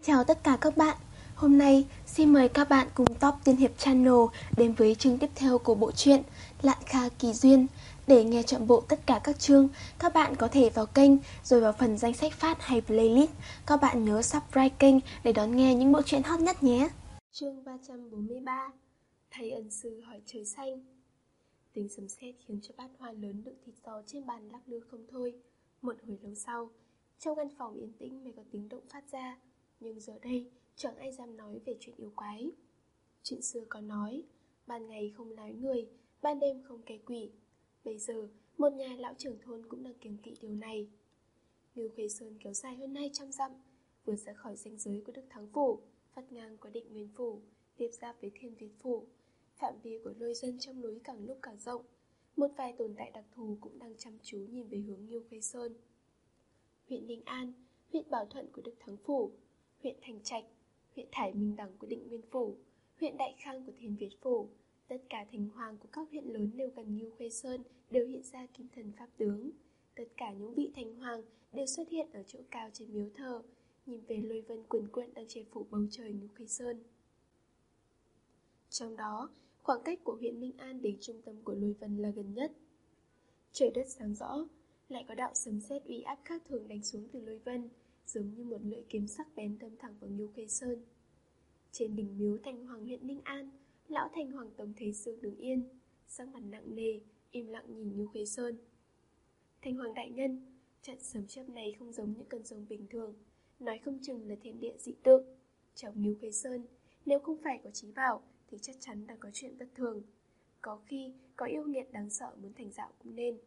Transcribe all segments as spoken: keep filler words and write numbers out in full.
Chào tất cả các bạn. Hôm nay xin mời các bạn cùng Top Tiên Hiệp Channel đến với chương tiếp theo của bộ truyện Lạn Kha Kỳ Duyên. Để nghe trọn bộ tất cả các chương, các bạn có thể vào kênh rồi vào phần danh sách phát hay playlist. Các bạn nhớ subscribe kênh để đón nghe những bộ truyện hot nhất nhé. Chương ba trăm bốn mươi ba. Thầy ân sư hỏi trời xanh. Tiếng sấm sét khiến cho bát hoa lớn đựng thịt giò trên bàn lắc lư không thôi. Một hồi lâu sau, trong căn phòng yên tĩnh mới có tiếng động phát ra. Nhưng giờ đây chẳng ai dám nói về chuyện yêu quái. Chuyện xưa có nói, ban ngày không lái người, ban đêm không kẻ quỷ. Bây giờ một nhà lão trưởng thôn cũng đang kiêng kỵ điều này. Ngưu Khuê Sơn kéo dài hơn hai trăm dặm, vừa ra khỏi ranh giới của Đức Thắng Phủ, vắt ngang qua Định Nguyên Phủ, tiếp giáp với Thiên Việt Phủ. Phạm vi của nơi dân trong núi càng lúc càng rộng. Một vài tồn tại đặc thù cũng đang chăm chú nhìn về hướng Ngưu Khuê Sơn. Huyện Ninh An, huyện Bảo Thuận của Đức Thắng Phủ, huyện Thành Trạch, huyện Thải Minh Đằng của Định Nguyên Phủ, huyện Đại Khang của Thiên Việt Phủ, tất cả thành hoàng của các huyện lớn đều gần Ngưu Khuê Sơn đều hiện ra kim thần pháp tướng. Tất cả những vị thành hoàng đều xuất hiện ở chỗ cao trên miếu thờ, nhìn về lôi vân quần quận đang che phủ bầu trời Ngưu Khuê Sơn. Trong đó, khoảng cách của huyện Ninh An đến trung tâm của lôi vân là gần nhất. Trời đất sáng rõ, lại có đạo sấm sét uy áp khác thường đánh xuống từ lôi vân, giống như một lưỡi kiếm sắc bén đâm thẳng vào Ngưu Khuê Sơn. Trên đỉnh miếu thành hoàng huyện Ninh An, lão thành hoàng Tống Thế Sương đứng yên, sắc mặt nặng nề, im lặng nhìn Ngưu Khuê Sơn. Thành hoàng đại nhân, trận sấm chớp này không giống những cơn giông bình thường, nói không chừng là thiên địa dị tượng. Trong Ngưu Khuê Sơn, nếu không phải có trí bảo thì chắc chắn đã có chuyện bất thường. Có khi có yêu nghiệt đáng sợ muốn thành dạo cũng nên.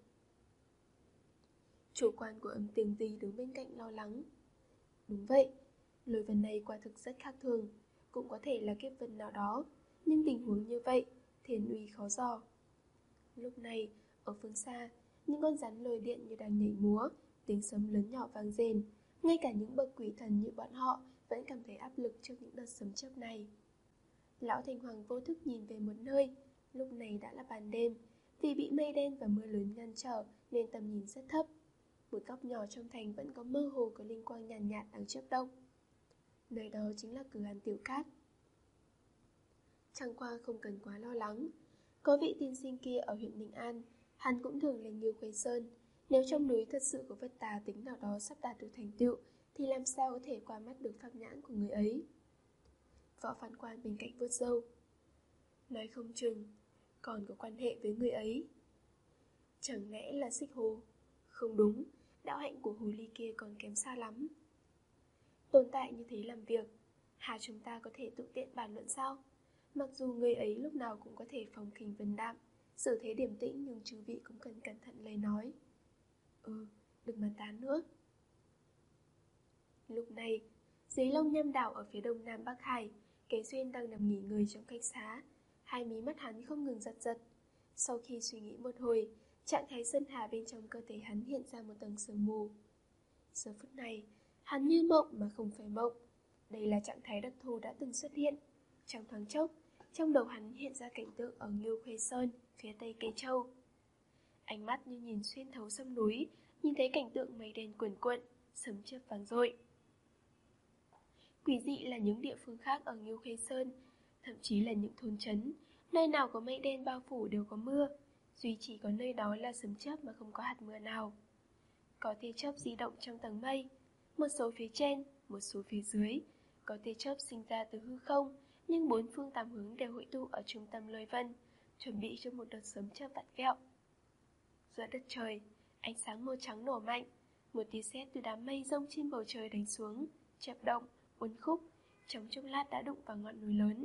Chủ quan của Âm Tường Di đứng bên cạnh lo lắng. Đúng vậy, lôi vân này quả thực rất khác thường, cũng có thể là kiếp vân nào đó, nhưng tình huống như vậy, thiên uy khó dò. Lúc này, ở phương xa, những con rắn lôi điện như đang nhảy múa, tiếng sấm lớn nhỏ vang rền, ngay cả những bậc quỷ thần như bọn họ vẫn cảm thấy áp lực trước những đợt sấm chớp này. Lão thành hoàng vô thức nhìn về một nơi, lúc này đã là ban đêm, vì bị mây đen và mưa lớn ngăn trở nên tầm nhìn rất thấp. Một góc nhỏ trong thành vẫn có mơ hồ có linh quang nhàn nhạt, nhạt đang chớp động. Nơi đó chính là cửa hàng Tiểu Cát. Chẳng qua không cần quá lo lắng, có vị tiên sinh kia ở huyện Ninh An, hắn cũng thường lên Ngưu Khuê Sơn. Nếu trong núi thật sự có vật tà tính nào đó sắp đạt được thành tựu, thì làm sao có thể qua mắt được pháp nhãn của người ấy. Võ Phán Quan bên cạnh vuốt râu, nói không chừng còn có quan hệ với người ấy. Chẳng lẽ là Xích Hồ? Không đúng, đạo hạnh của hồ ly kia còn kém xa lắm. Tồn tại như thế làm việc, hà chúng ta có thể tự tiện bàn luận sao? Mặc dù người ấy lúc nào cũng có thể phong khinh vân đạm, xử thế điềm tĩnh, nhưng chư vị cũng cần cẩn thận lời nói. Ừ, đừng mà tán nữa. Lúc này, dưới Long Nham đảo ở phía đông nam Bắc Hải, Kế Duyên đang nằm nghỉ ngơi trong khách xá. Hai mí mắt hắn không ngừng giật giật. Sau khi suy nghĩ một hồi, trạng thái sơn hà bên trong cơ thể hắn hiện ra một tầng sương mù. Giờ phút này, hắn như mộng mà không phải mộng. Đây là trạng thái đặc thù đã từng xuất hiện. Trong thoáng chốc, trong đầu hắn hiện ra cảnh tượng ở Ngưu Khuê Sơn, phía tây Kế Châu. Ánh mắt như nhìn xuyên thấu sông núi, nhìn thấy cảnh tượng mây đen cuồn cuộn, sấm chớp vang dội. Quỷ dị là những địa phương khác ở Ngưu Khuê Sơn, thậm chí là những thôn trấn, nơi nào có mây đen bao phủ đều có mưa, duy chỉ có nơi đó là sấm chớp mà không có hạt mưa nào. Có tia chớp di động trong tầng mây, một số phía trên, một số phía dưới. Có tia chớp sinh ra từ hư không, nhưng bốn phương tám hướng đều hội tụ ở trung tâm lôi vân, chuẩn bị cho một đợt sấm chớp vặn vẹo. Giữa đất trời, ánh sáng màu trắng nổ mạnh, một tia sét từ đám mây rông trên bầu trời đánh xuống, chập động, uốn khúc, trong chốc lát đã đụng vào ngọn núi lớn.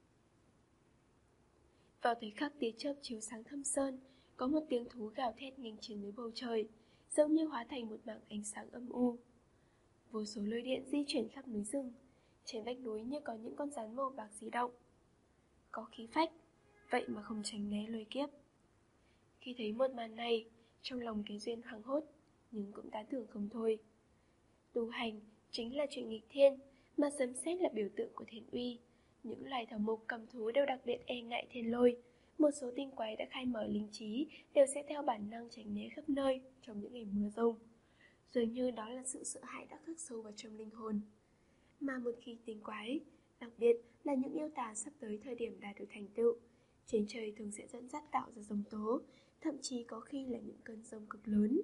Vào thời khắc tia chớp chiếu sáng thâm sơn, có một tiếng thú gào thét nghênh trên dưới bầu trời, giống như hóa thành một mảng ánh sáng âm u. Vô số lôi điện di chuyển khắp núi rừng, trên vách núi như có những con rắn màu bạc di động. Có khí phách, vậy mà không tránh né lôi kiếp. Khi thấy một màn này, trong lòng Kế Duyên hoảng hốt, nhưng cũng tán thưởng không thôi. Tu hành chính là chuyện nghịch thiên, mà sấm sét là biểu tượng của thiên uy. Những loài thảo mộc cầm thú đều đặc biệt e ngại thiên lôi. Một số tinh quái đã khai mở linh trí đều sẽ theo bản năng tránh né khắp nơi trong những ngày mưa rông. Dường như đó là sự sợ hãi đã khắc sâu vào trong linh hồn. mà một khi tính quái, đặc biệt là những yêu tà sắp tới thời điểm đạt được thành tựu, trên trời thường sẽ dẫn dắt tạo ra giông tố, thậm chí có khi là những cơn giông cực lớn.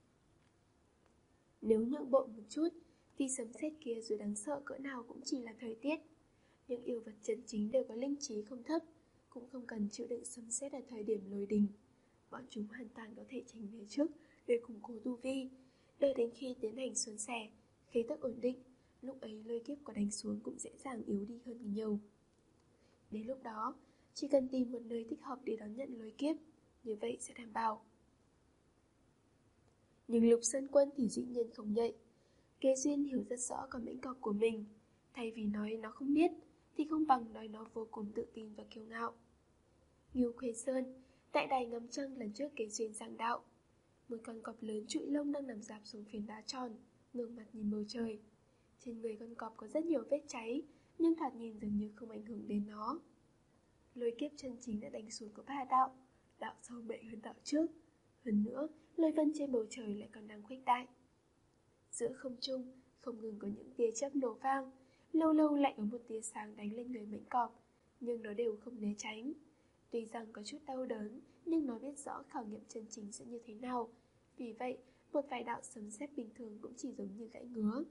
Nếu nhượng bộ một chút, thì sấm sét kia dù đáng sợ cỡ nào cũng chỉ là thời tiết. Những yêu vật chân chính đều có linh trí không thấp, cũng không cần chịu đựng sấm sét ở thời điểm lôi đình. Bọn chúng hoàn toàn có thể tránh về trước để củng cố tu vi, đợi đến khi tiến hành xuân xẻ, khí tức ổn định, lúc ấy lôi kiếp có đánh xuống cũng dễ dàng yếu đi hơn nhiều. Đến lúc đó, chỉ cần tìm một nơi thích hợp để đón nhận lôi kiếp, như vậy sẽ đảm bảo. Nhưng Lục Sơn Quân thì dĩ nhiên không nhạy. Kế Duyên hiểu rất rõ con mãnh cọp của mình, thay vì nói nó không biết, thì không bằng nói nó vô cùng tự tin và kiêu ngạo. Ngưu Khuê Sơn, tại đài ngắm trăng lần trước Kế Duyên giảng đạo, một con cọp lớn trụi lông đang nằm rạp xuống phiến đá tròn, ngẩng mặt nhìn bầu trời. Trên người con cọp có rất nhiều vết cháy, nhưng thoạt nhìn dường như không ảnh hưởng đến nó. Lôi kiếp chân chính đã đánh xuống có ba đạo, đạo sau mạnh hơn đạo trước. Hơn nữa, lôi vân trên bầu trời lại còn đang khuếch đại. Giữa không trung, không ngừng có những tia chớp nổ vang, lâu lâu lại có một tia sáng đánh lên người mãnh cọp, nhưng nó đều không né tránh. Tuy rằng có chút đau đớn, nhưng nó biết rõ khảo nghiệm chân chính sẽ như thế nào. Vì vậy, một vài đạo sấm sét bình thường cũng chỉ giống như gãy ngứa.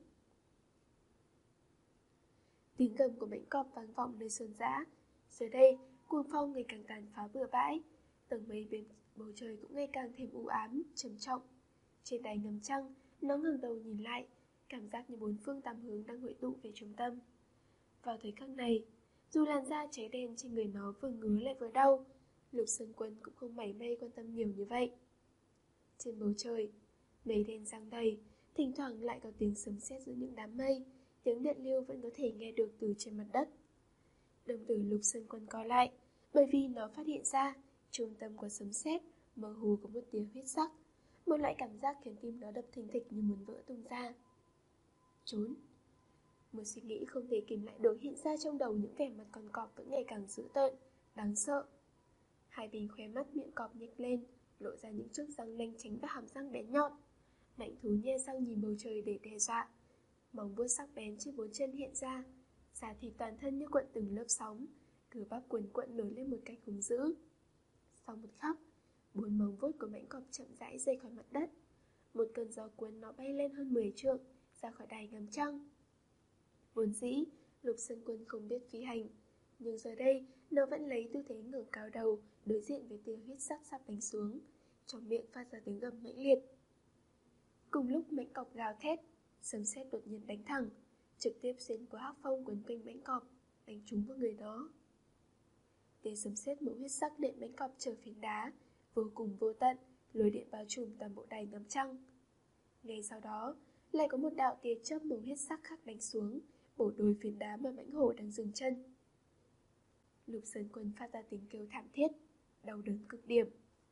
Tiếng gầm của mãnh cọp vang vọng nơi sơn dã. Giờ đây, cuồng phong ngày càng tàn phá bừa bãi, tầng mây bên bầu trời cũng ngày càng thêm u ám, trầm trọng. Trên đài ngắm trăng, nó ngẩng đầu nhìn lại, cảm giác như bốn phương tám hướng đang hội tụ về trung tâm. Vào thời khắc này, dù làn da cháy đen trên người nó vừa ngứa lại vừa đau, Lục Sơn Quân cũng không mảy may quan tâm nhiều như vậy. Trên bầu trời, mây đen giăng đầy, thỉnh thoảng lại có tiếng sấm sét giữa những đám mây, tiếng điện lưu vẫn có thể nghe được từ trên mặt đất. Đồng tử Lục Sơn Quân co lại, bởi vì nó phát hiện ra trung tâm của sấm sét mơ hồ có một tia huyết sắc, một loại cảm giác khiến tim nó đập thình thịch như muốn vỡ tung ra. Trốn. Một suy nghĩ không thể kìm lại được hiện ra trong đầu, những vẻ mặt con cọp vẫn ngày càng dữ tợn, đáng sợ. Hai bên khóe mắt miệng cọp nhếch lên, lộ ra những chiếc răng lanh chánh và hàm răng bén nhọn. Mạnh thú nhe răng nhìn bầu trời để đe dọa. Móng vuốt sắc bén trên bốn chân hiện ra, da thịt toàn thân như cuộn từng lớp sóng, cơ bắp cuồn cuộn nổi lên một cách hung dữ. Sau một khắc, bốn móng vuốt của mãnh cọp chậm rãi rơi khỏi mặt đất. Một cơn gió cuốn nó bay lên hơn mười trượng, ra khỏi đài ngắm trăng. Vốn dĩ, Lục Sơn Quân không biết phi hành, nhưng giờ đây nó vẫn lấy tư thế ngẩng cao đầu, đối diện với tia huyết sắc sắp đánh xuống, trong miệng phát ra tiếng gầm mãnh liệt. Cùng lúc mãnh cọp gào thét, sấm sét đột nhiên đánh thẳng, trực tiếp xuyên qua hắc phong quấn quanh mãnh cọp, đánh trúng vào người nó. Tia sấm sét màu huyết sắc nện mãnh cọp trở phiến đá, vô cùng vô tận, lôi điện bao trùm toàn bộ đài ngắm trăng. Ngay sau đó, lại có một đạo tia chớp màu huyết sắc khác đánh xuống, bổ đôi phiến đá mà mãnh hổ đang dừng chân. Lục Sơn Quân phát ra tiếng kêu thảm thiết, đau đớn cực điểm.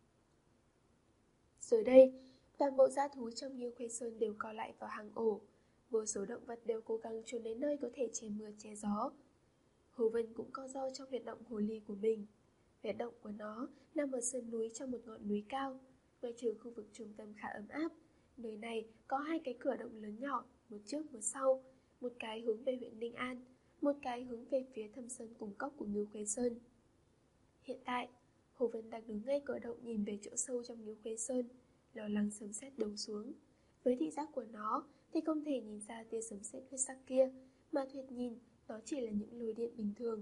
Rồi đây, toàn bộ dã thú trong Ngưu Khuê Sơn đều co lại vào hàng ổ, vô số động vật đều cố gắng trốn đến nơi có thể che mưa che gió. Hồ Vân cũng co ro trong huyệt động hồ ly của mình. Huyệt động của nó nằm ở sườn núi trong một ngọn núi cao, ngoại trừ khu vực trung tâm khá ấm áp. Nơi này có hai cái cửa động lớn nhỏ, một trước một sau, một cái hướng về huyện Ninh An, một cái hướng về phía thâm sơn cùng cốc của Ngưu Khuê Sơn. Hiện tại, Hồ Vân đang đứng ngay cửa động nhìn về chỗ sâu trong Ngưu Khuê Sơn, lo lắng sấm sét đổ xuống. Với thị giác của nó thì không thể nhìn ra tia sấm sét huyết sắc kia, mà Thuyết nhìn nó chỉ là những lôi điện bình thường.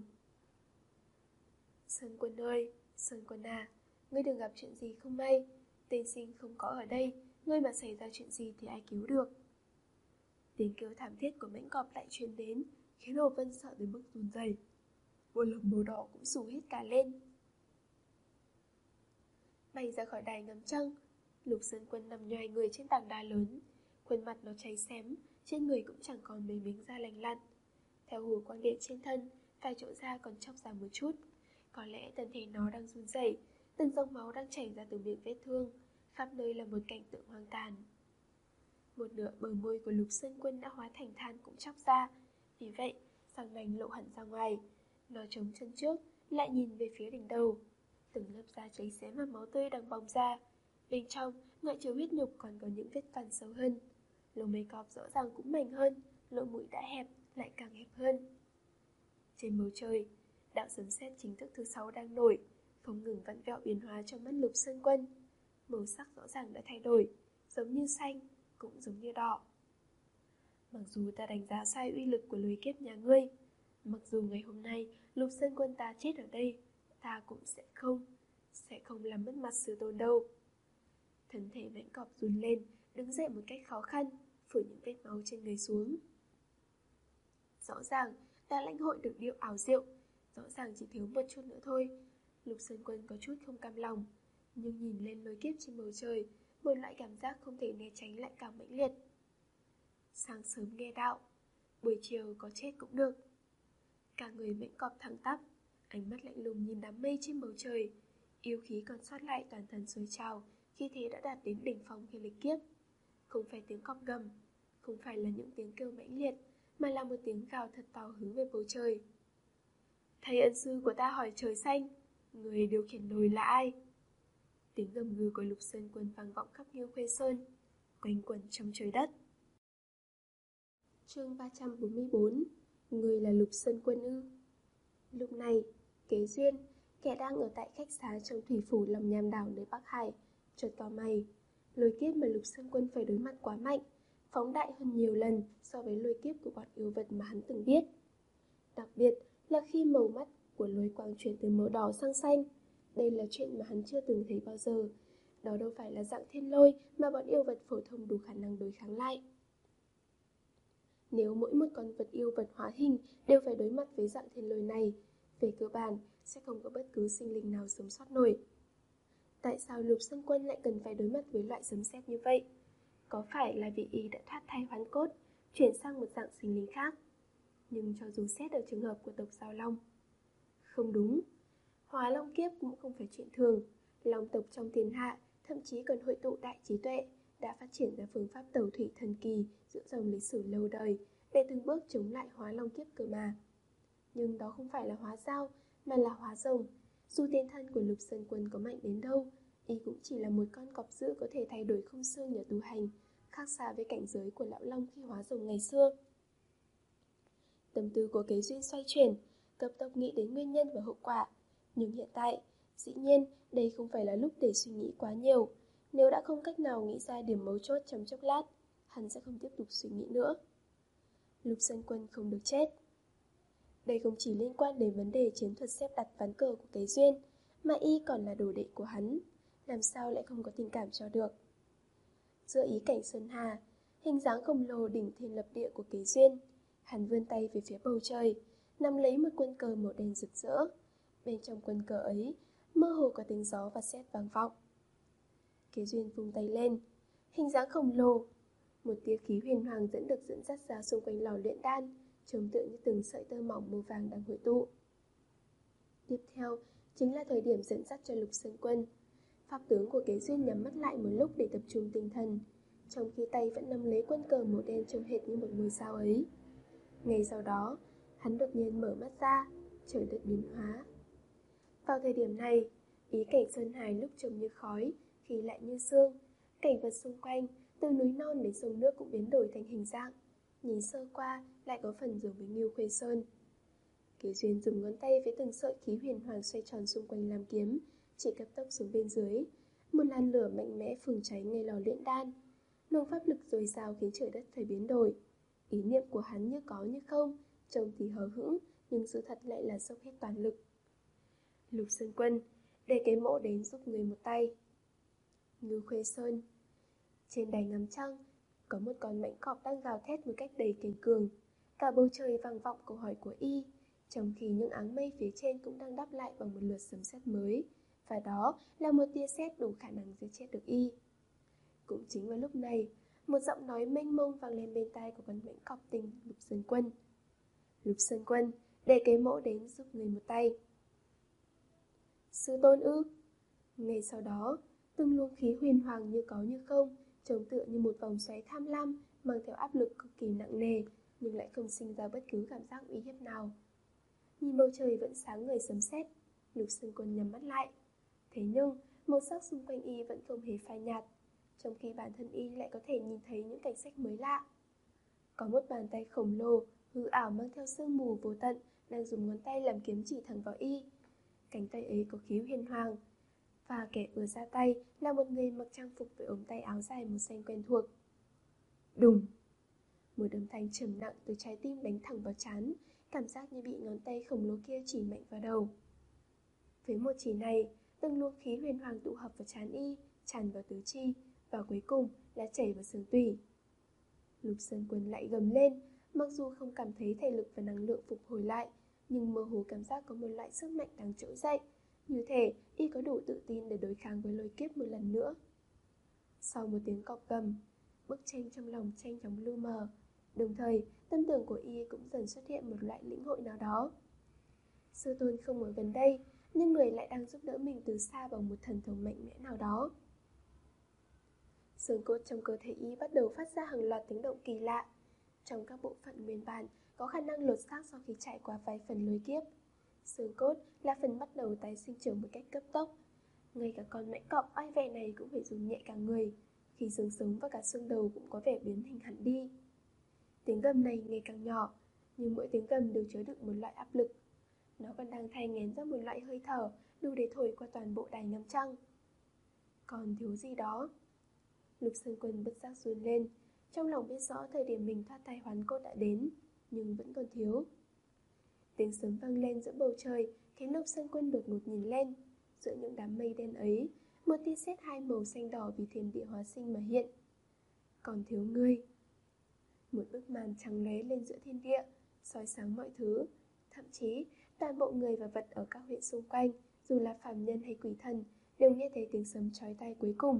Sơn Quân ơi, Sơn Quân à, ngươi đừng gặp chuyện gì không may. Tên sinh không có ở đây, ngươi mà xảy ra chuyện gì thì ai cứu được. Tiếng kêu thảm thiết của mãnh cọp lại truyền đến, khiến Hồ Vân sợ đến mức run rẩy. Bộ lồng màu đỏ cũng xù hết cả lên. Bay ra khỏi đài ngắm trăng, Lục Sơn Quân nằm nhoài người trên tảng đá lớn, khuôn mặt nó cháy xém, trên người cũng chẳng còn mấy miếng da lành lặn. Theo hồi quang điện trên thân, vài chỗ da còn chóc ra một chút. Có lẽ thân thể nó đang run rẩy, từng dòng máu đang chảy ra từ miệng vết thương, khắp nơi là một cảnh tượng hoang tàn. Một nửa bờ môi của Lục Sơn Quân đã hóa thành than cũng chóc ra, vì vậy răng nanh lộ hẳn ra ngoài. Nó chống chân trước, lại nhìn về phía đỉnh đầu. Từng lớp da cháy xém và máu tươi đang bong ra. Bên trong, ngoại trừ huyết nhục còn có những vết phản sâu hơn. Lông mày cọp rõ ràng cũng mảnh hơn, lỗ mũi đã hẹp, lại càng hẹp hơn. Trên bầu trời, đạo sấm sét chính thức thứ sáu đang nổi, không ngừng vặn vẹo biến hóa trong mắt Lục Sơn Quân. Màu sắc rõ ràng đã thay đổi, giống như xanh, cũng giống như đỏ. Mặc dù ta đánh giá sai uy lực của lôi kiếp nhà ngươi, mặc dù ngày hôm nay Lục Sơn Quân ta chết ở đây, ta cũng sẽ không, sẽ không làm mất mặt sư tôn đâu. Thân thể mãnh cọp run lên, đứng dậy một cách khó khăn, phủi những vết máu trên người xuống. Rõ ràng đã lãnh hội được điệu ảo diệu, rõ ràng chỉ thiếu một chút nữa thôi. Lục Sơn Quân có chút không cam lòng, nhưng nhìn lên lôi kiếp trên bầu trời, một loại cảm giác không thể né tránh lại càng mãnh liệt. Sáng sớm nghe đạo, buổi chiều có chết cũng được. Cả người mãnh cọp thẳng tắp, ánh mắt lạnh lùng nhìn đám mây trên bầu trời, yêu khí còn sót lại toàn thân sôi trào, khi thế đã đạt đến đỉnh phong khi lịch kiếp. Không phải tiếng cọp gầm, không phải là những tiếng kêu mãnh liệt, mà là một tiếng gào thật to hướng về bầu trời. Thầy ân sư của ta hỏi trời xanh, người điều khiển nồi là ai? Tiếng gầm gừ của Lục Sơn Quân vang vọng khắp Nghiêu Khuê Sơn, quanh quẩn trong trời đất. Chương ba trăm bốn mươi bốn. Người là Lục Sơn Quân ư? Lúc này, Kế Duyên, kẻ đang ở tại khách xá trong thủy phủ Long Nham đảo nơi Bắc Hải, chợt cau mày. Lôi kiếp mà Lục Sơn Quân phải đối mặt quá mạnh, phóng đại hơn nhiều lần so với lôi kiếp của bọn yêu vật mà hắn từng biết. Đặc biệt là khi màu mắt của lôi quang chuyển từ màu đỏ sang xanh, đây là chuyện mà hắn chưa từng thấy bao giờ. Đó đâu phải là dạng thiên lôi mà bọn yêu vật phổ thông đủ khả năng đối kháng lại. Nếu mỗi một con vật yêu vật hóa hình đều phải đối mặt với dạng thiên lôi này, về cơ bản sẽ không có bất cứ sinh linh nào sống sót nổi. Tại sao Lục Sơn Quân lại cần phải đối mặt với loại sấm sét như vậy? Có phải là vì y đã thoát thai hoán cốt, chuyển sang một dạng sinh linh khác? Nhưng cho dù xét ở trường hợp của tộc Giao Long, không đúng. Hóa long kiếp cũng không phải chuyện thường. Long tộc trong thiên hạ thậm chí còn hội tụ đại trí tuệ, đã phát triển ra phương pháp tẩu thủy thần kỳ giữa dòng lịch sử lâu đời để từng bước chống lại hóa long kiếp cơ mà. Nhưng đó không phải là hóa dao, mà là hóa rồng. Dù tiên thân của Lục Sơn Quân có mạnh đến đâu, y cũng chỉ là một con cọp dữ có thể thay đổi không xương nhờ tu hành, khác xa với cảnh giới của lão long khi hóa rồng ngày xưa. Tâm tư của Kế Duyên xoay chuyển, cấp tốc nghĩ đến nguyên nhân và hậu quả. Nhưng hiện tại, dĩ nhiên đây không phải là lúc để suy nghĩ quá nhiều. Nếu đã không cách nào nghĩ ra điểm mấu chốt trong chốc lát, hắn sẽ không tiếp tục suy nghĩ nữa. Lục Sơn Quân không được chết. Đây không chỉ liên quan đến vấn đề chiến thuật xếp đặt ván cờ của Kế Duyên, mà y còn là đồ đệ của hắn, làm sao lại không có tình cảm cho được. Giữa ý cảnh Sơn Hà, hình dáng khổng lồ đỉnh thiên lập địa của Kế Duyên, hắn vươn tay về phía bầu trời, nắm lấy một quân cờ màu đen rực rỡ. Bên trong quân cờ ấy, mơ hồ có tiếng gió và sét vang vọng. Kế Duyên vung tay lên, hình dáng khổng lồ, một tia khí huyền hoàng dẫn được dẫn dắt ra xung quanh lò luyện đan, trông tựa như từng sợi tơ mỏng màu vàng đang hội tụ. Tiếp theo chính là thời điểm dẫn dắt cho Lục Sơn Quân. Pháp tướng của Kế Duyên nhắm mắt lại một lúc để tập trung tinh thần, trong khi tay vẫn nắm lấy quân cờ màu đen trông hệt như một ngôi sao ấy. Ngay sau đó, hắn đột nhiên mở mắt ra, trời đất biến hóa. Vào thời điểm này, ý cảnh Sơn Hải lúc trông như khói, khi lại như sương. Cảnh vật xung quanh, từ núi non đến sông nước cũng biến đổi thành hình dạng. Nhìn sơ qua lại có phần giống với Nghiêu Khuê Sơn. Kế Duyên dùng ngón tay với từng sợi khí huyền hoàng xoay tròn xung quanh làm kiếm, chỉ cấp tốc xuống bên dưới. Một làn lửa mạnh mẽ phừng cháy ngay lò luyện đan. Luồng pháp lực dồi dào khiến trời đất phải biến đổi. Ý niệm của hắn như có như không, trông thì hờ hững, nhưng sự thật lại là dốc hết toàn lực. Lục Sơn Quân, để cái mộ đến giúp người một tay. Ngưu Khuê Sơn. Trên đài ngắm trăng, có một con mãnh cọp đang gào thét một cách đầy kiên cường. Cả bầu trời vang vọng câu hỏi của y, trong khi những áng mây phía trên cũng đang đáp lại bằng một lượt sấm sét mới, và đó là một tia sét đủ khả năng giết chết được y. Cũng chính vào lúc này, một giọng nói mênh mông vang lên bên tai của con mãnh cọp tinh Lục Sơn Quân. Lục Sơn Quân, để cái mộ đến giúp người một tay. Sư tôn ư? Ngay sau đó, từng luồng khí huyền hoàng như có như không, trông tựa như một vòng xoáy tham lam, mang theo áp lực cực kỳ nặng nề, nhưng lại không sinh ra bất cứ cảm giác uy hiếp nào. Nhìn bầu trời vẫn sáng ngời sấm sét, Lục Sơn Quân nhắm mắt lại. Thế nhưng, màu sắc xung quanh y vẫn không hề phai nhạt, trong khi bản thân y lại có thể nhìn thấy những cảnh sắc mới lạ. Có một bàn tay khổng lồ, hư ảo mang theo sương mù vô tận, đang dùng ngón tay làm kiếm chỉ thẳng vào y. Cánh tay ấy có khí huyền hoàng, và kẻ vừa ra tay là một người mặc trang phục với ống tay áo dài màu xanh quen thuộc. Đùng! Một âm thanh trầm nặng từ trái tim đánh thẳng vào trán, cảm giác như bị ngón tay khổng lồ kia chỉ mạnh vào đầu. Với một chỉ này, từng luồng khí huyền hoàng tụ hợp vào trán y, tràn vào tứ chi, và cuối cùng là chảy vào xương tủy. Lục Sơn Quân lại gầm lên, mặc dù không cảm thấy thể lực và năng lượng phục hồi lại, nhưng mơ hồ cảm giác có một loại sức mạnh đang trỗi dậy, như thể y có đủ tự tin để đối kháng với lôi kiếp một lần nữa. Sau một tiếng cọp gầm, bức tranh trong lòng tranh chóng lu mờ, đồng thời tâm tưởng của y cũng dần xuất hiện một loại lĩnh hội nào đó. Sư tôn không ở gần đây, nhưng người lại đang giúp đỡ mình từ xa bằng một thần thông mạnh mẽ nào đó. Xương cốt trong cơ thể y bắt đầu phát ra hàng loạt tiếng động kỳ lạ. Trong các bộ phận nguyên bản có khả năng lột xác sau khi trải qua vài phần lôi kiếp. Xương cốt là phần bắt đầu tái sinh trưởng một cách cấp tốc. Ngay cả con mãnh cọp oai vệ này cũng phải dùng nhẹ cả người, khi xương sống và cả xương đầu cũng có vẻ biến hình hẳn đi. Tiếng gầm này ngày càng nhỏ, nhưng mỗi tiếng gầm đều chứa đựng một loại áp lực. Nó còn đang thay ngén ra một loại hơi thở đủ để thổi qua toàn bộ đài ngắm trăng. Còn thiếu gì đó? Lục Sơn Quân bất giác run lên, trong lòng biết rõ thời điểm mình thoát thai hoán cốt đã đến, nhưng vẫn còn thiếu. Tiếng sấm vang lên giữa bầu trời, khiến Lục Sơn Quân đột ngột nhìn lên. Giữa những đám mây đen ấy, một tia sét hai màu xanh đỏ vì thiên địa hóa sinh mà hiện. Còn thiếu ngươi. Một bức màn trắng lóe lên giữa thiên địa, soi sáng mọi thứ. Thậm chí, toàn bộ người và vật ở các huyện xung quanh, dù là phàm nhân hay quỷ thần, đều nghe thấy tiếng sấm chói tai cuối cùng.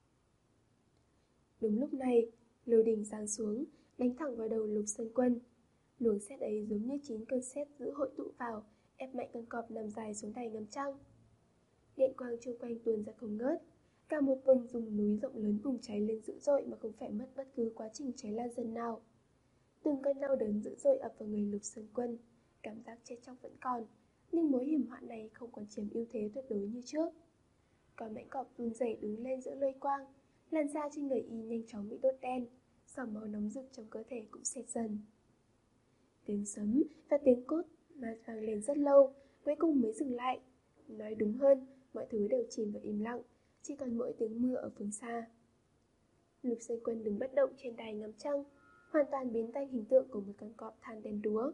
Đúng lúc này, lôi đình giáng xuống, đánh thẳng vào đầu Lục Sơn Quân. Luồng sét ấy giống như chín cơn sét dữ hội tụ vào, ép mạnh con cọp nằm dài xuống đài ngắm trăng. Điện quang chung quanh tuôn ra không ngớt, cả một vùng rừng núi rộng lớn bùng cháy lên dữ dội mà không phải mất bất cứ quá trình cháy lan dần nào. Từng cơn đau đớn dữ dội ập vào người Lục Sơn Quân, cảm giác chết chóc vẫn còn, nhưng mối hiểm họa này không còn chiếm ưu thế tuyệt đối như trước. Con mãnh cọp run rẩy đứng lên giữa lôi quang, làn da trên người y nhanh chóng bị đốt đen, dòng máu nóng rực trong cơ thể cũng xẹt dần. Tiếng sấm và tiếng cốt mà vang lên rất lâu, cuối cùng mới dừng lại. Nói đúng hơn, mọi thứ đều chìm vào im lặng, chỉ còn mỗi tiếng mưa ở phương xa. Lục Sơn Quân đứng bất động trên đài ngắm trăng, hoàn toàn biến thành hình tượng của một con cọp than đen đúa.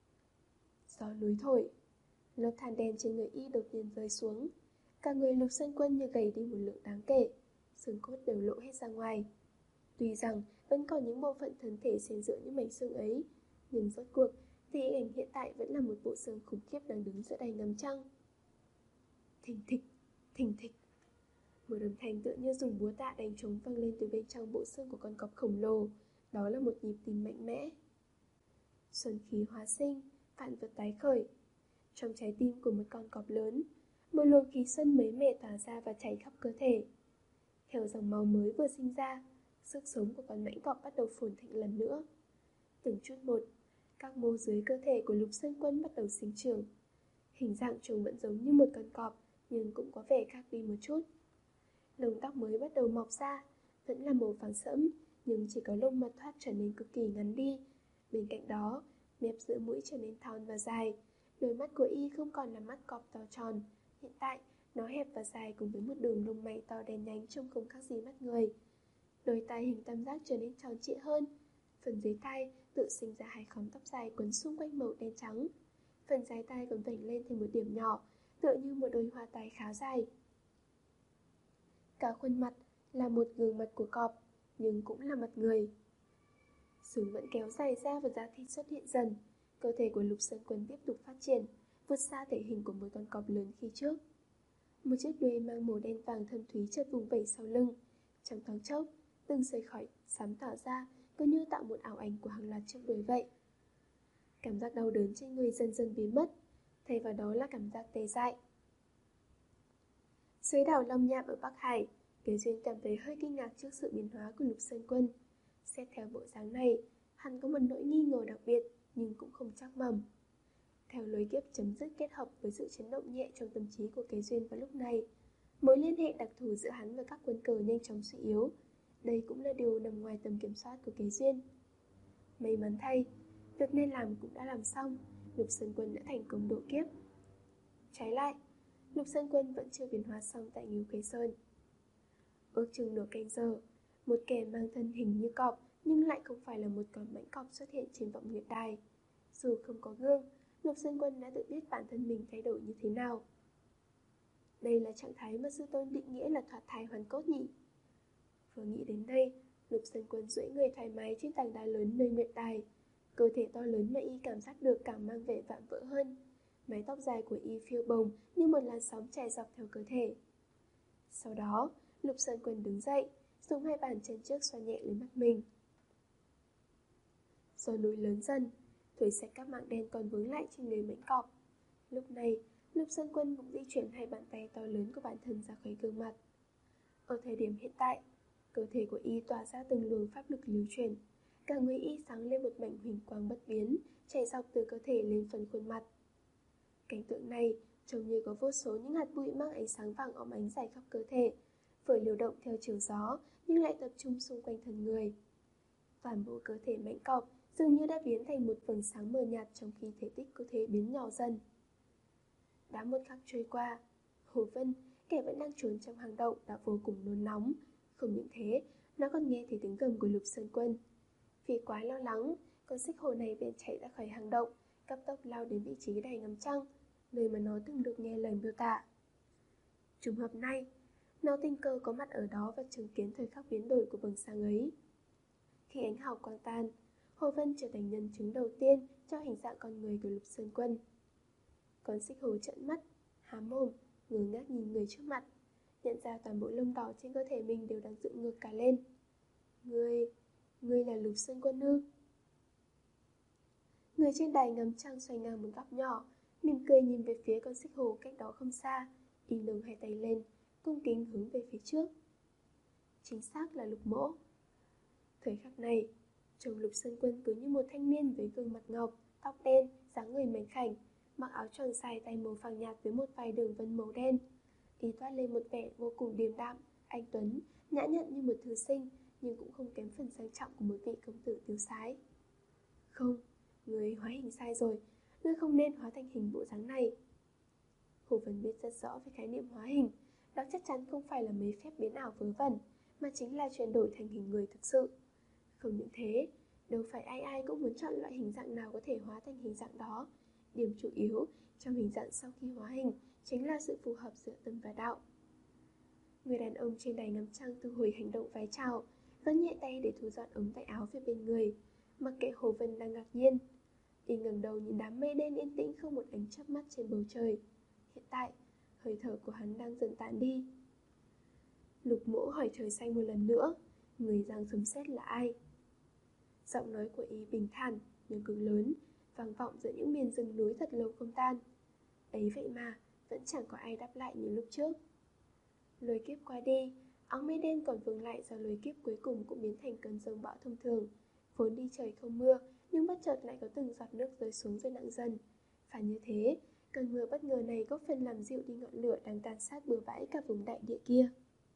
Gió núi thổi, lớp than đen trên người y đột nhiên rơi xuống, cả người Lục Sơn Quân như gầy đi một lượng đáng kể, xương cốt đều lộ hết ra ngoài. Tuy rằng vẫn còn những bộ phận thân thể xen giữa những mảnh xương ấy, nhưng rốt cuộc thì ảnh hiện tại vẫn là một bộ xương khủng khiếp đang đứng giữa đài ngắm trăng. Thình thịch, thình thịch. Một âm thanh tựa như dùng búa tạ đánh trống vang lên từ bên trong bộ xương của con cọp khổng lồ. Đó là một nhịp tim mạnh mẽ. Xuân khí hóa sinh, vạn vật tái khởi. Trong trái tim của một con cọp lớn, một luồng khí xuân mới mẻ tỏa ra và chảy khắp cơ thể. Theo dòng máu mới vừa sinh ra, sức sống của con mãnh cọp bắt đầu phồn thịnh lần nữa. Từng chút một, các mô dưới cơ thể của Lục Sơn Quân bắt đầu sinh trưởng. Hình dạng trông vẫn giống như một con cọp, nhưng cũng có vẻ khác đi một chút. Lông tóc mới bắt đầu mọc ra, vẫn là màu vàng sẫm, nhưng chỉ có lông mặt thoát trở nên cực kỳ ngắn đi. Bên cạnh đó, mép giữa mũi trở nên thon và dài. Đôi mắt của y không còn là mắt cọp to tròn, hiện tại nó hẹp và dài cùng với một đường lông mày to đen nhánh trông không khác gì mắt người. Đôi tai hình tam giác trở nên tròn trịa hơn. Phần dưới tai tự sinh ra hai khóm tóc dài quấn xung quanh màu đen trắng. Phần dài tai còn vểnh lên thành một điểm nhỏ, tựa như một đôi hoa tai khá dài. Cả khuôn mặt là một gương mặt của cọp, nhưng cũng là mặt người. Xương vẫn kéo dài ra và da thịt xuất hiện dần. Cơ thể của Lục Sơn Quân tiếp tục phát triển, vượt xa thể hình của một con cọp lớn khi trước. Một chiếc đuôi mang màu đen vàng thâm thúy chợt vùng vẩy sau lưng. Trong thoáng chốc, từng sợi khói xám tỏa ra, cứ như tạo một ảo ảnh của hàng loạt chiếc đuôi vậy. Cảm giác đau đớn trên người dần dần biến mất, thay vào đó là cảm giác tê dại. Dưới đảo Long Nham ở Bắc Hải, Kế Duyên cảm thấy hơi kinh ngạc trước sự biến hóa của Lục Sơn Quân. Xét theo bộ dáng này, hắn có một nỗi nghi ngờ đặc biệt, nhưng cũng không chắc mầm. Theo lối kiếp chấm dứt kết hợp với sự chấn động nhẹ trong tâm trí của Kế Duyên vào lúc này, mối liên hệ đặc thù giữa hắn và các quân cờ nhanh chóng suy yếu. Đây cũng là điều nằm ngoài tầm kiểm soát của Kế Duyên. May mắn thay, Việc nên làm cũng đã làm xong, Lục Sơn Quân đã thành công độ kiếp. Trái lại, Lục Sơn Quân vẫn chưa biến hóa xong tại Ngưu Khê Sơn. Ước chừng nửa canh giờ, một kẻ mang thân hình như cọp nhưng lại không phải là một con mãnh cọp xuất hiện trên vọng nguyệt đài. Dù không có gương, Lục Sơn Quân đã tự biết bản thân mình thay đổi như thế nào. Đây là trạng thái mà sư tôn định nghĩa là thoát thai hoàn cốt nhỉ? Vừa nghĩ đến đây, Lục Sơn Quân duỗi người thoải mái trên tảng đá lớn nơi nguyệt đài. Cơ thể to lớn mà y cảm giác được càng mang vẻ vạm vỡ hơn. Mái tóc dài của y phiêu bồng như một làn sóng chảy dọc theo cơ thể. Sau đó, Lục Sơn Quân đứng dậy, dùng hai bàn chân trước xoa nhẹ lên mắt mình. Gió núi lớn dần, thổi sạch các mảng đen còn vướng lại trên người mãnh cọp. Lúc này, Lục Sơn Quân cũng di chuyển hai bàn tay to lớn của bản thân ra khỏi gương mặt. Ở thời điểm hiện tại, cơ thể của y tỏa ra từng luồng pháp lực lưu chuyển. Cả người y sáng lên một mảnh huỳnh quang bất biến, chảy dọc từ cơ thể lên phần khuôn mặt. Cảnh tượng này trông như có vô số những hạt bụi mang ánh sáng vàng óng ánh rải khắp cơ thể, vừa liều động theo chiều gió nhưng lại tập trung xung quanh thân người. Toàn bộ cơ thể mãnh cọp dường như đã biến thành một vầng sáng mờ nhạt, trong khi thể tích cơ thể biến nhỏ dần. Đã một khắc trôi qua, Hồ Vân, kẻ vẫn đang trốn trong hang động, đã vô cùng nôn nóng. Không những thế, nó còn nghe thấy tiếng gầm của Lục Sơn Quân. Vì quá lo lắng, con xích hổ này bèn chạy ra khỏi hang động, cấp tốc lao đến vị trí đài ngắm trăng, nơi mà nó từng được nghe lời miêu tả. Trùng hợp này, nó tình cờ có mặt ở đó và chứng kiến thời khắc biến đổi của vầng sáng ấy. Khi ánh hào quang tan, Hồ Vân trở thành nhân chứng đầu tiên cho hình dạng con người của Lục Sơn Quân. Con xích hổ trợn mắt, há mồm, ngơ ngác nhìn người trước mặt, nhận ra toàn bộ lông đỏ trên cơ thể mình đều đang dựng ngược cả lên. Ngươi, ngươi là Lục Sơn Quân ư? Người trên đài ngắm trăng xoay ngang một góc nhỏ, mỉm cười nhìn về phía con xích hổ cách đó không xa, y nâng hai tay lên, cung kính hướng về phía trước. Chính xác là Lục Mỗ. Thời khắc này, trông Lục Sơn Quân cứ như một thanh niên với gương mặt ngọc, tóc đen, dáng người mảnh khảnh, mặc áo tròn dài tay màu vàng nhạt với một vài đường vân màu đen. Y toát lên một vẻ vô cùng điềm đạm, anh tuấn, nhã nhặn như một thư sinh, nhưng cũng không kém phần sang trọng của một vị công tử tiêu sái. Không, ngươi hóa hình sai rồi, ngươi không nên hóa thành hình bộ dáng này. Hồ Vân biết rất rõ về khái niệm hóa hình, đó chắc chắn không phải là mấy phép biến ảo vớ vẩn, mà chính là chuyển đổi thành hình người thực sự. Không những thế, đâu phải ai ai cũng muốn chọn loại hình dạng nào có thể hóa thành hình dạng đó. Điểm chủ yếu trong hình dạng sau khi hóa hình chính là sự phù hợp giữa tâm và đạo. Người đàn ông trên đài ngắm trăng thu hồi hành động vái chào, vẫn nhẹ tay để thu dọn ống tay áo phía bên người, mặc kệ Hồ Vân đang ngạc nhiên. Y ngẩng đầu nhìn đám mây đen yên tĩnh không một ánh chớp mắt trên bầu trời. Hiện tại, hơi thở của hắn đang dần tản đi. Lục Mỗ hỏi trời xanh một lần nữa, người giang sấm sét là ai? Giọng nói của y bình thản nhưng cực lớn, vang vọng giữa những miền rừng núi thật lâu không tan. Ấy vậy mà vẫn chẳng có ai đáp lại như lúc trước. Lôi kiếp qua đi, áng mây đen còn vương lại do lôi kiếp cuối cùng cũng biến thành cơn giông bão thông thường. Vốn đi trời không mưa, nhưng bất chợt lại có từng giọt nước rơi xuống rồi nặng dần. Và như thế, cơn mưa bất ngờ này góp phần làm dịu đi ngọn lửa đang tàn sát bừa bãi cả vùng đại địa kia.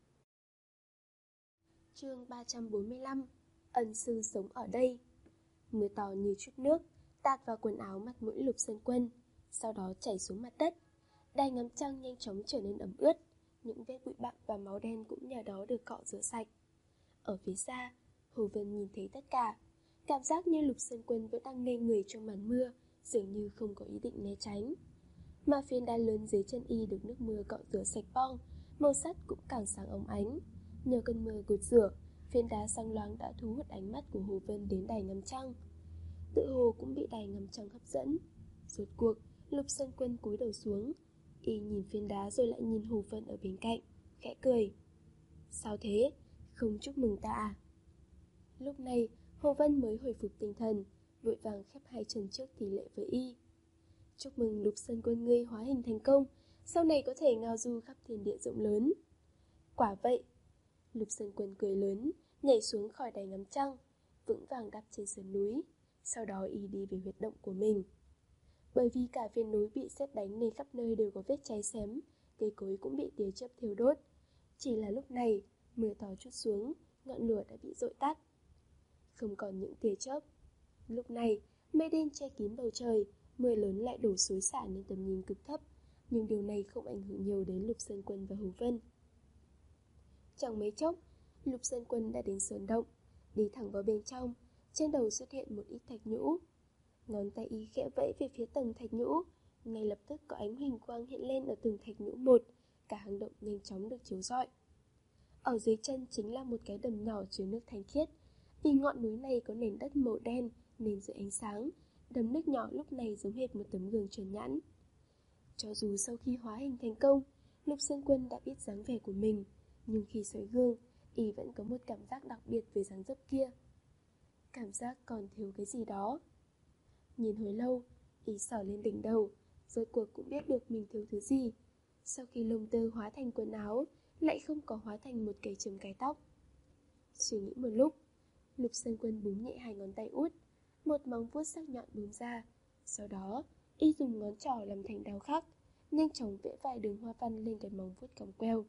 Chương ba trăm bốn mươi lăm. Ân sư sống ở đây. Mưa to như chút nước tạt vào quần áo mặt mũi Lục Sơn Quân, sau đó chảy xuống mặt đất. Đài ngắm trăng nhanh chóng trở nên ẩm ướt, những vết bụi bặm và máu đen cũng nhờ đó được cọ rửa sạch. Ở phía xa, Hồ Vân nhìn thấy tất cả, cảm giác như Lục Sơn Quân vẫn đang ngây người trong màn mưa, dường như không có ý định né tránh. Mà phiến đá lớn dưới chân y được nước mưa cọ rửa sạch bong, màu sắt cũng càng sáng óng ánh. Nhờ cơn mưa gột rửa, phiến đá sáng loáng đã thu hút ánh mắt của Hồ Vân đến đài ngắm trăng. Tự hồ cũng bị đài ngắm trăng hấp dẫn. Rốt cuộc, Lục Sơn Quân cúi đầu xuống, y nhìn phiến đá rồi lại nhìn Hồ Vân ở bên cạnh, khẽ cười. Sao thế? Không chúc mừng ta à? Lúc này, Hồ Vân mới hồi phục tinh thần, vội vàng khép hai chân trước thì lễ với y. Chúc mừng Lục Sơn Quân ngươi hóa hình thành công, sau này có thể ngao du khắp thiên địa rộng lớn. Quả vậy. Lục Sơn Quân cười lớn, nhảy xuống khỏi đài ngắm trăng, vững vàng đáp trên sườn núi. Sau đó y đi về huyệt động của mình. Bởi vì cả viên núi bị sét đánh nên khắp nơi đều có vết cháy xém, cây cối cũng bị tia chớp thiêu đốt. Chỉ là lúc này, mưa to trút xuống, ngọn lửa đã bị dội tắt. Không còn những tia chớp. Lúc này, Mây đen che kín bầu trời, mưa lớn lại đổ xối xả nên tầm nhìn cực thấp, nhưng điều này không ảnh hưởng nhiều đến Lục Sơn Quân và Hồ Vân. Chẳng mấy chốc, Lục Sơn Quân đã đến sơn động, đi thẳng vào bên trong. Trên đầu xuất hiện một ít thạch nhũ. Ngón tay y khẽ vẫy về phía tầng thạch nhũ, ngay lập tức có ánh huỳnh quang hiện lên ở từng thạch nhũ một, cả hang động nhanh chóng được chiếu rọi. Ở dưới chân chính là một cái đầm nhỏ chứa nước thanh khiết. Vì ngọn núi này có nền đất màu đen nên dưới ánh sáng, đầm nước nhỏ lúc này giống hệt một tấm gương trơn nhẵn. Cho dù sau khi hóa hình thành công, Lục Sơn Quân đã biết dáng vẻ của mình, nhưng khi soi gương, y vẫn có một cảm giác đặc biệt về dáng dấp kia. Cảm giác còn thiếu cái gì đó. Nhìn hồi lâu, y sờ lên đỉnh đầu, rốt cuộc cũng biết được mình thiếu thứ gì. Sau khi lông tơ hóa thành quần áo, lại không có hóa thành một cây châm cài tóc. Suy nghĩ một lúc, Lục Sơn Quân búng nhẹ hai ngón tay út, một móng vuốt sắc nhọn búng ra. Sau đó, y dùng ngón trỏ làm thành đao khắc, nhanh chóng vẽ vài đường hoa văn lên cái móng vuốt cong queo.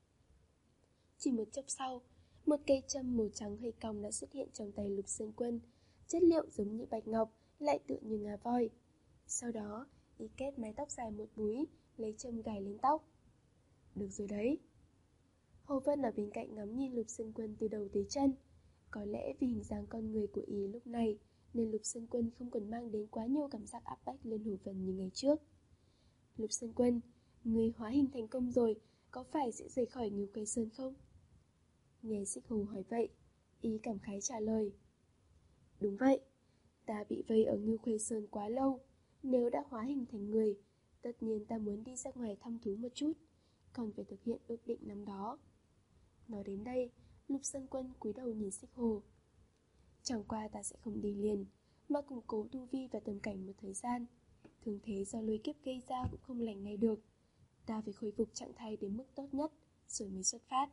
Chỉ một chốc sau, một cây châm màu trắng hơi cong đã xuất hiện trong tay Lục Sơn Quân, chất liệu giống như bạch ngọc, lại tựa như ngà voi. Sau đó, y kết mái tóc dài một búi, lấy châm gài lên tóc. Được rồi đấy. Hồ Vân ở bên cạnh ngắm nhìn Lục Sơn Quân từ đầu tới chân. Có lẽ vì hình dáng con người của y lúc này, nên Lục Sơn Quân không còn mang đến quá nhiều cảm giác áp bách lên Hồ Vân như ngày trước. Lục Sơn Quân, người hóa hình thành công rồi, có phải sẽ rời khỏi Ngưu Quay Sơn không? Nghe Xích Hồ hỏi vậy, y cảm khái trả lời. Đúng vậy, ta bị vây ở Ngưu Quay Sơn quá lâu. Nếu đã hóa hình thành người, tất nhiên ta muốn đi ra ngoài thăm thú một chút, còn phải thực hiện ước định năm đó. Nói đến đây, Lục Sơn Quân cúi đầu nhìn Xích Hồ. Chẳng qua ta sẽ không đi liền, mà củng cố tu vi và tầm cảnh một thời gian. Thường thế do lôi kiếp gây ra cũng không lành ngay được. Ta phải khôi phục trạng thái đến mức tốt nhất, rồi mới xuất phát.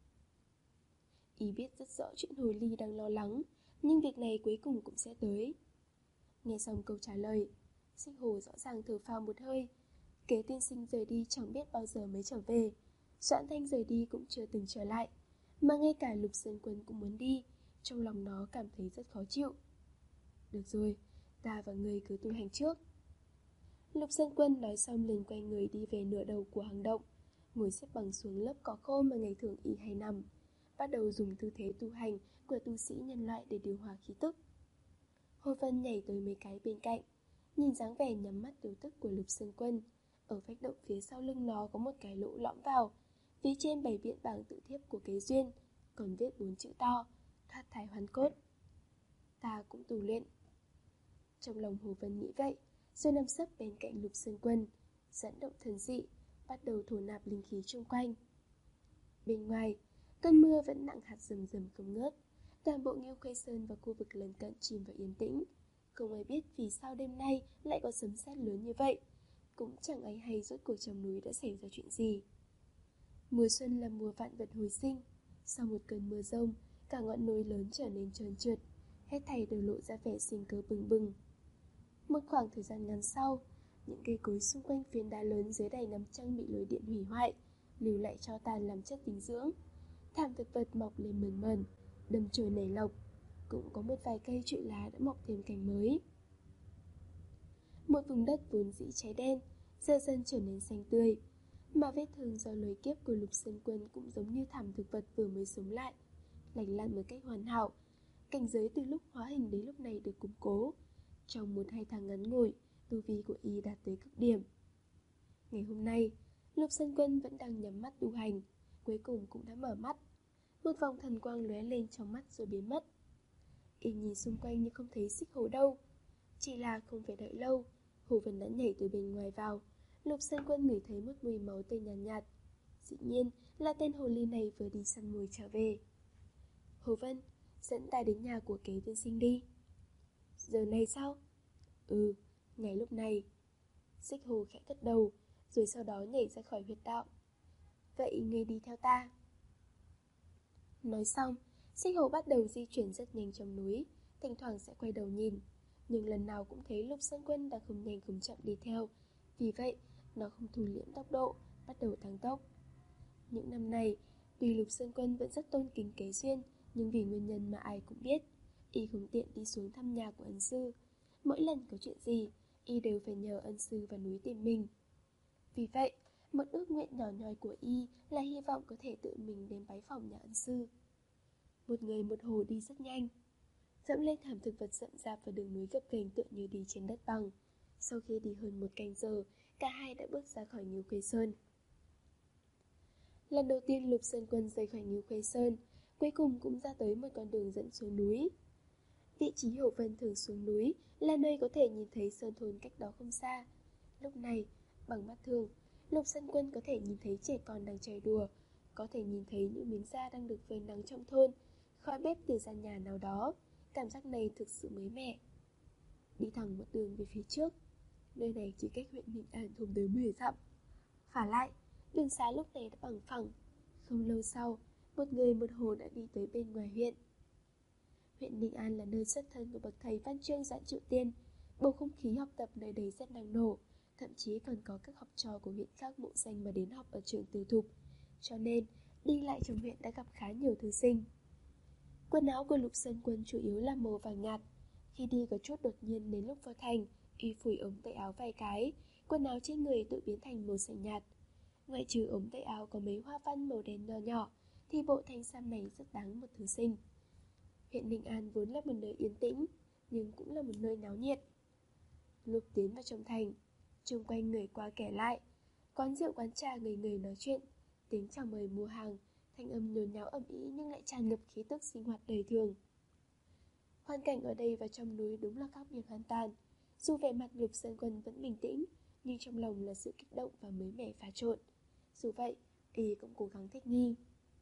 Y biết rất rõ chuyện Hồ Ly đang lo lắng, nhưng việc này cuối cùng cũng sẽ tới. Nghe xong câu trả lời, Xích Hồ rõ ràng thở phào một hơi. Kế tiên sinh rời đi chẳng biết bao giờ mới trở về. Doãn Thanh rời đi cũng chưa từng trở lại, mà ngay cả Lục Sơn Quân cũng muốn đi. Trong lòng nó cảm thấy rất khó chịu. Được rồi, ta và người cứ tu hành trước. Lục Sơn Quân nói xong liền quay người đi về nửa đầu của hang động, ngồi xếp bằng xuống lớp cỏ khô mà ngày thường y hay nằm, bắt đầu dùng tư thế tu hành của tu sĩ nhân loại để điều hòa khí tức. Hồ Vân nhảy tới mấy cái bên cạnh, nhìn dáng vẻ nhắm mắt điều tức của Lục Sơn Quân. Ở vách động phía sau lưng nó có một cái lỗ lõm vào, phía trên bày biện bảng tự thiếp của Kế Duyên, còn viết bốn chữ to: thoát thai hoàn cốt. Ta cũng tu luyện. Trong lòng Hồ Vân nghĩ vậy, rồi nằm sấp bên cạnh Lục Sơn Quân, dẫn động thần dị, bắt đầu thổ nạp linh khí xung quanh. Bên ngoài, cơn mưa vẫn nặng hạt rầm rầm không ngớt. Toàn bộ Ngưu Quay Sơn và khu vực lân cận chìm vào yên tĩnh. Không ai biết vì sao đêm nay lại có sấm sét lớn như vậy, cũng chẳng ai hay rốt cuộc trong núi đã xảy ra chuyện gì. Mùa xuân là mùa vạn vật hồi sinh. Sau một cơn mưa rông, cả ngọn núi lớn trở nên trơn trượt, hết thảy đều lộ ra vẻ sinh cơ bừng bừng. Một khoảng thời gian ngắn sau, những cây cối xung quanh phiến đá lớn dưới đài ngắm trăng bị lôi điện hủy hoại, lưu lại tro tàn làm chất dinh dưỡng. Thảm thực vật mọc lên mờn mờn, đâm chồi nảy lộc, cũng có một vài cây trụi lá đã mọc thêm cành mới. Một vùng đất vốn dĩ cháy đen, giờ dần trở nên xanh tươi, mà vết thương do lôi kiếp của Lục Sơn Quân cũng giống như thảm thực vật vừa mới sống lại, lành lặn một cách hoàn hảo. Cảnh giới từ lúc hóa hình đến lúc này được củng cố. Trong một hai tháng ngắn ngủi, tu vi của y đạt tới cực điểm. Ngày hôm nay, Lục Sơn Quân vẫn đang nhắm mắt tu hành, cuối cùng cũng đã mở mắt. Một vòng thần quang lóe lên trong mắt rồi biến mất. Y nhìn xung quanh nhưng không thấy Xích Hồ đâu. Chỉ là không phải đợi lâu, Hồ Vân đã nhảy từ bên ngoài vào. Lục Sơn Quân ngửi thấy một mùi máu tươi nhàn nhạt, nhạt. Dĩ nhiên là tên hồ ly này vừa đi săn mồi trở về. Hồ Vân, dẫn ta đến nhà của Kế tiên sinh đi. Giờ này sao? Ừ, ngay lúc này. Xích Hồ khẽ cất đầu, rồi sau đó nhảy ra khỏi huyệt đạo. Vậy ngươi đi theo ta. Nói xong, Xích Hồ bắt đầu di chuyển rất nhanh trong núi, thỉnh thoảng sẽ quay đầu nhìn, nhưng lần nào cũng thấy Lục Sơn Quân đang không nhanh không chậm đi theo. Vì vậy, nó không thu liễm tốc độ, bắt đầu tăng tốc. Những năm này, tuy Lục Sơn Quân vẫn rất tôn kính Kế Duyên, nhưng vì nguyên nhân mà ai cũng biết, y không tiện đi xuống thăm nhà của ân sư. Mỗi lần có chuyện gì, y đều phải nhờ ân sư vào núi tìm mình. Vì vậy, một ước nguyện nhỏ nhoi của y là hy vọng có thể tự mình đến bái phòng nhà ân sư. Một người một hồ đi rất nhanh, dẫm lên thảm thực vật rậm rạp và đường núi gập ghềnh tựa như đi trên đất bằng. Sau khi đi hơn một canh giờ, cả hai đã bước ra khỏi Ngưu Khuê Sơn. Lần đầu tiên Lục Sơn Quân rời khỏi Ngưu Khuê Sơn, cuối cùng cũng ra tới một con đường dẫn xuống núi. Vị trí Hổ Vân thường xuống núi là nơi có thể nhìn thấy sơn thôn cách đó không xa. Lúc này, bằng mắt thường, Lục Sơn Quân có thể nhìn thấy trẻ con đang chơi đùa, có thể nhìn thấy những miếng da đang được phơi nắng trong thôn, khói bếp từ gian nhà nào đó. Cảm giác này thực sự mới mẻ. Đi thẳng một đường về phía trước. Nơi này chỉ cách huyện Ninh An không tới mười dặm. Phả lại, đường xá lúc này đã bằng phẳng. Không lâu sau, một người một hồ đã đi tới bên ngoài huyện. Huyện Ninh An là nơi xuất thân của bậc thầy Văn Chương Doãn Trụ Tiên. Bầu không khí học tập nơi đây rất năng nổ, thậm chí còn có các học trò của huyện khác mộ danh mà đến học ở trường tư thục. Cho nên, đi lại trong huyện đã gặp khá nhiều thư sinh. Quần áo của Lục Sơn Quân chủ yếu là màu vàng nhạt. Khi đi có chút đột nhiên đến lúc vào thành, y phủi ống tay áo vài cái, quần áo trên người tự biến thành màu xanh nhạt. Ngoại trừ ống tay áo có mấy hoa văn màu đen nhỏ nhỏ, thì bộ thanh sam này rất đáng một thư sinh. Huyện Ninh An vốn là một nơi yên tĩnh, nhưng cũng là một nơi náo nhiệt. Lúc tiến vào trong thành, chung quanh người qua kẻ lại, quán rượu quán trà người người nói chuyện, tiếng chào mời mua hàng, thanh âm nhốn nháo ầm ĩ nhưng lại tràn ngập khí tức sinh hoạt đời thường. Hoàn cảnh ở đây và trong núi đúng là khác biệt hoàn toàn. Dù vẻ mặt Lục Sơn Quân vẫn bình tĩnh, nhưng trong lòng là sự kích động và mới mẻ pha trộn. Dù vậy, y cũng cố gắng thích nghi.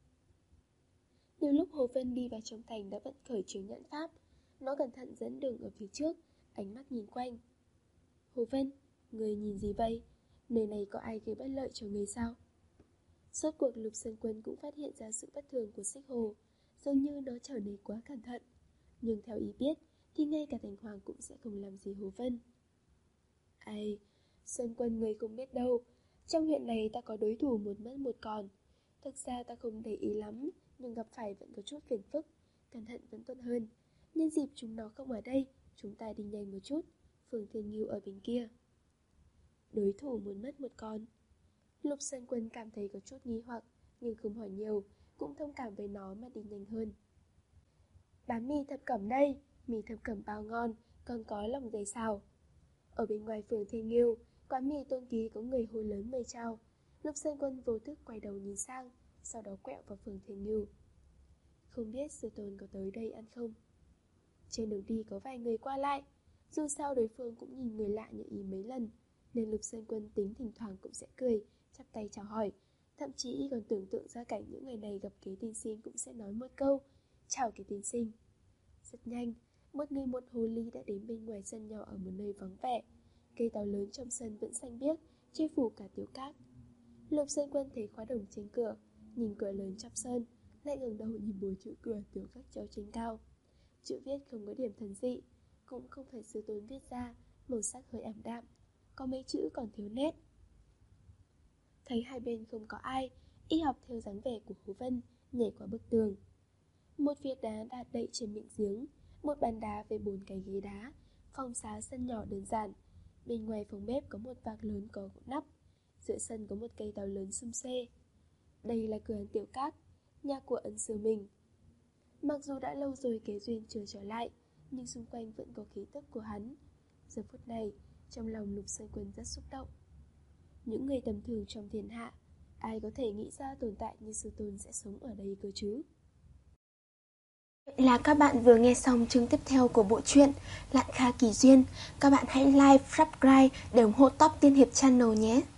Từ lúc Hồ Vân đi vào trong thành đã vận khởi chiếu nhãn pháp, nó cẩn thận dẫn đường ở phía trước, ánh mắt nhìn quanh. Hồ Vân, người nhìn gì vậy? Nơi này có ai gây bất lợi cho người sao? Suốt cuộc Lục Sơn Quân cũng phát hiện ra sự bất thường của Xích Hồ, dường như nó trở nên quá cẩn thận. Nhưng theo ý biết thì ngay cả Thành Hoàng cũng sẽ không làm gì Hồ Vân. Ai, Sơn Quân người không biết đâu, trong huyện này ta có đối thủ một mất một còn. Thực ra ta không để ý lắm, nhưng gặp phải vẫn có chút phiền phức, cẩn thận vẫn tốt hơn. Nhân dịp chúng nó không ở đây, chúng ta đi nhanh một chút, Phường Thiên Ngưu ở bên kia. Đối thủ muốn mất một con. Lục Sơn Quân cảm thấy có chút nghi hoặc, nhưng không hỏi nhiều, cũng thông cảm với nó mà đi nhanh hơn. Bán mì thập cẩm đây, mì thập cẩm bao ngon, còn có lòng dày xào. Ở bên ngoài phường Thiên Ngưu, quán mì Tôn Ký có người hô lớn mời chào. Lục Sơn Quân vô thức quay đầu nhìn sang, sau đó quẹo vào phường Thiên Ngưu. Không biết sư tôn có tới đây ăn không? Trên đường đi có vài người qua lại, dù sao đối phương cũng nhìn người lạ như ý mấy lần, nên Lục Sơn Quân tính thỉnh thoảng cũng sẽ cười, chắp tay chào hỏi. Thậm chí còn tưởng tượng ra cảnh những người này gặp Kế Tiên Sinh cũng sẽ nói một câu, chào Kế Tiên Sinh. Rất nhanh, một người một hồ ly đã đến bên ngoài sân nhỏ ở một nơi vắng vẻ. Cây táo lớn trong sân vẫn xanh biếc, che phủ cả Tiểu Cát. Lục Sơn Quân thấy khóa đồng trên cửa, nhìn cửa lớn trong sân, lại ngẩng đầu nhìn bốn chữ cửa Tiểu Cát treo trên cao. Chữ viết không có điểm thần dị, cũng không phải sư tôn viết ra, màu sắc hơi ảm đạm, có mấy chữ còn thiếu nét. Thấy hai bên không có ai, y học theo dáng vẻ của Hồ Vân, nhảy qua bức tường. Một viên đá đặt đậy trên miệng giếng, một bàn đá với bốn cái ghế đá, phòng xá sân nhỏ đơn giản. Bên ngoài phòng bếp có một vạc lớn có nắp, giữa sân có một cây táo lớn sum xê. Đây là cửa hàng Tiểu Cát, nhà của ân sư mình. Mặc dù đã lâu rồi Kế Duyên chưa trở lại, nhưng xung quanh vẫn có khí tức của hắn. Giờ phút này, trong lòng Lục Sơn Quân rất xúc động. Những người tầm thường trong thiên hạ, ai có thể nghĩ ra tồn tại như sư tôn sẽ sống ở đây cơ chứ? Vậy là các bạn vừa nghe xong chương tiếp theo của bộ truyện Lạn Kha Kỳ Duyên. Các bạn hãy like, subscribe để ủng hộ Top Tiên Hiệp Channel nhé.